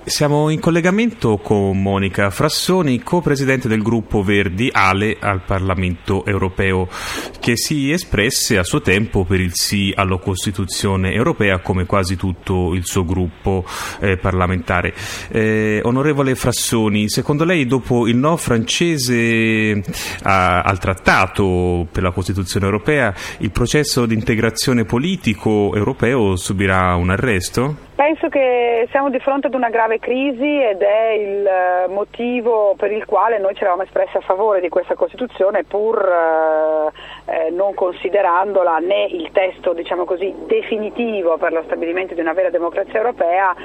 Siamo in collegamento con Monica Frassoni, co-presidente del gruppo Verdi Ale al Parlamento europeo, che si espresse a suo tempo per il sì alla Costituzione europea come quasi tutto il suo gruppo parlamentare. Onorevole Frassoni, secondo lei dopo il no francese al trattato per la Costituzione europea il processo di integrazione politico europeo subirà un arresto? Penso che siamo di fronte ad una grave crisi ed è il motivo per il quale noi ci eravamo espressi a favore di questa Costituzione, pur non considerandola né il testo, diciamo così, definitivo per lo stabilimento di una vera democrazia europea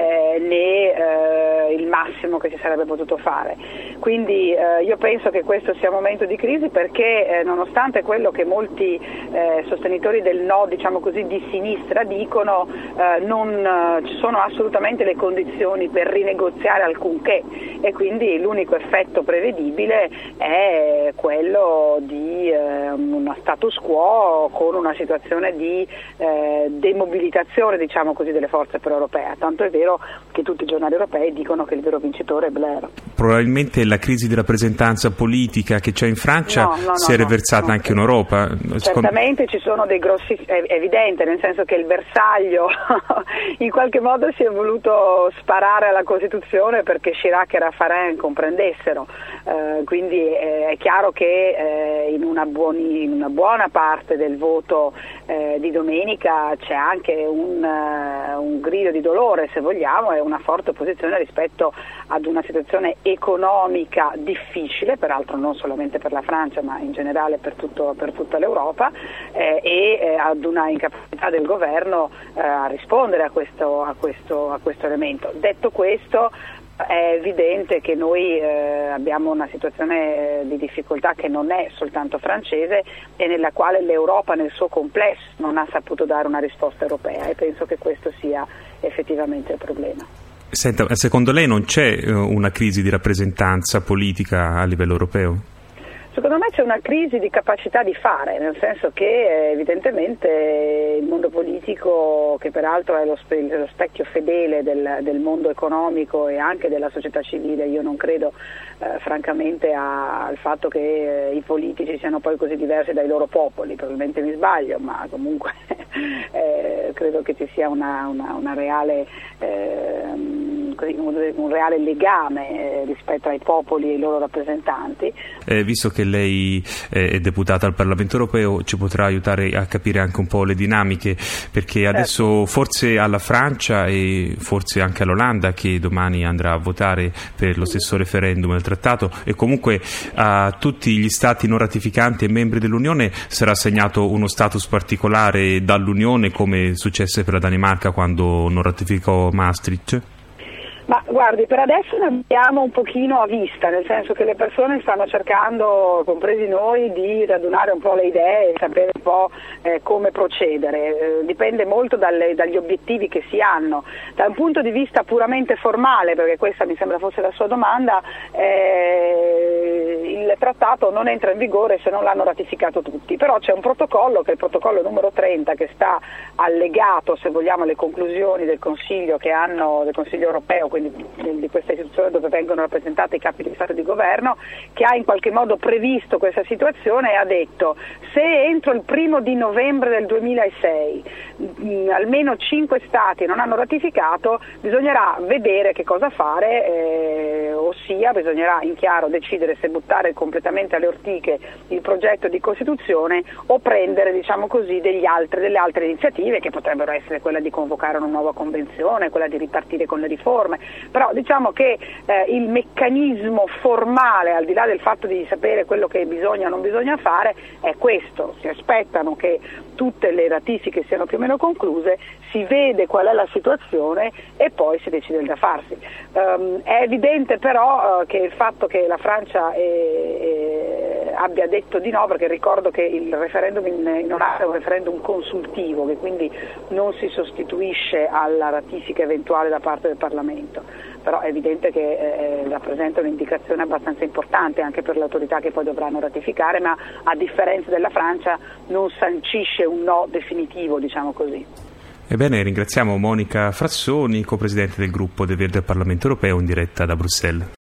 né il massimo che si sarebbe potuto fare. Quindi io penso che questo sia un momento di crisi perché nonostante quello che molti sostenitori del no, diciamo così, di sinistra dicono, non ci sono assolutamente le condizioni per rinegoziare alcunché e quindi l'unico effetto prevedibile è quello di uno status quo con una situazione di demobilitazione, diciamo così, delle forze pro-europee, tanto è vero che tutti i giornali europei dicono che il vero vincitore è Blair. Probabilmente la crisi di rappresentanza politica che c'è in Francia si è riversata anche in Europa? Certamente ci sono dei grossi, è evidente, nel senso che il bersaglio in qualche modo si è voluto sparare alla Costituzione perché Chirac e Raffarin comprendessero, quindi è chiaro che in una buona parte del voto di domenica c'è anche un grido di dolore, se vogliamo, e una forte opposizione rispetto ad una situazione economica difficile, peraltro non solamente per la Francia ma in generale per tutta l'Europa, e ad una incapacità del governo a rispondere a questo elemento. Detto questo, è evidente che noi abbiamo una situazione di difficoltà che non è soltanto francese e nella quale l'Europa nel suo complesso non ha saputo dare una risposta europea e penso che questo sia effettivamente il problema. Senta, secondo lei non c'è una crisi di rappresentanza politica a livello europeo? Secondo me c'è una crisi di capacità di fare, nel senso che evidentemente il mondo politico, che peraltro è lo specchio fedele del mondo economico e anche della società civile, io non credo francamente al fatto che i politici siano poi così diversi dai loro popoli, probabilmente mi sbaglio, ma comunque credo che ci sia una reale un reale legame rispetto ai popoli e ai loro rappresentanti. Visto che lei è deputata al Parlamento europeo, ci potrà aiutare a capire anche un po' le dinamiche, perché adesso forse alla Francia e forse anche all'Olanda, che domani andrà a votare per lo stesso referendum del trattato, e comunque a tutti gli stati non ratificanti e membri dell'Unione sarà assegnato uno status particolare dall'Unione, come successe per la Danimarca quando non ratificò Maastricht? Ma guardi, per adesso ne abbiamo un pochino a vista, nel senso che le persone stanno cercando, compresi noi, di radunare un po' le idee e sapere un po' come procedere. Dipende molto dagli obiettivi che si hanno. Da un punto di vista puramente formale, perché questa mi sembra fosse la sua domanda, il trattato non entra in vigore se non l'hanno ratificato tutti, però c'è un protocollo, che è il protocollo numero 30, che sta allegato, se vogliamo, alle conclusioni del Consiglio del Consiglio europeo, quindi di questa istituzione dove vengono rappresentati i capi di Stato e di Governo, che ha in qualche modo previsto questa situazione e ha detto: se entro il 1° di novembre del 2006 almeno 5 Stati non hanno ratificato, bisognerà vedere che cosa fare, ossia bisognerà in chiaro decidere se buttare completamente alle ortiche il progetto di Costituzione o prendere, diciamo così, delle altre iniziative, che potrebbero essere quella di convocare una nuova convenzione, quella di ripartire con le riforme. Però diciamo che il meccanismo formale, al di là del fatto di sapere quello che bisogna o non bisogna fare, è questo: si aspettano che tutte le ratifiche siano più o meno concluse, si vede qual è la situazione e poi si decide da farsi. È evidente però che il fatto che la Francia abbia detto di no, perché ricordo che il referendum in Olanda è un referendum consultivo, che quindi non si sostituisce alla ratifica eventuale da parte del Parlamento, però è evidente che rappresenta un'indicazione abbastanza importante anche per le autorità che poi dovranno ratificare, ma a differenza della Francia non sancisce un no definitivo, diciamo così. Ebbene, ringraziamo Monica Frassoni, co-presidente del gruppo dei Verdi al Parlamento Europeo, in diretta da Bruxelles.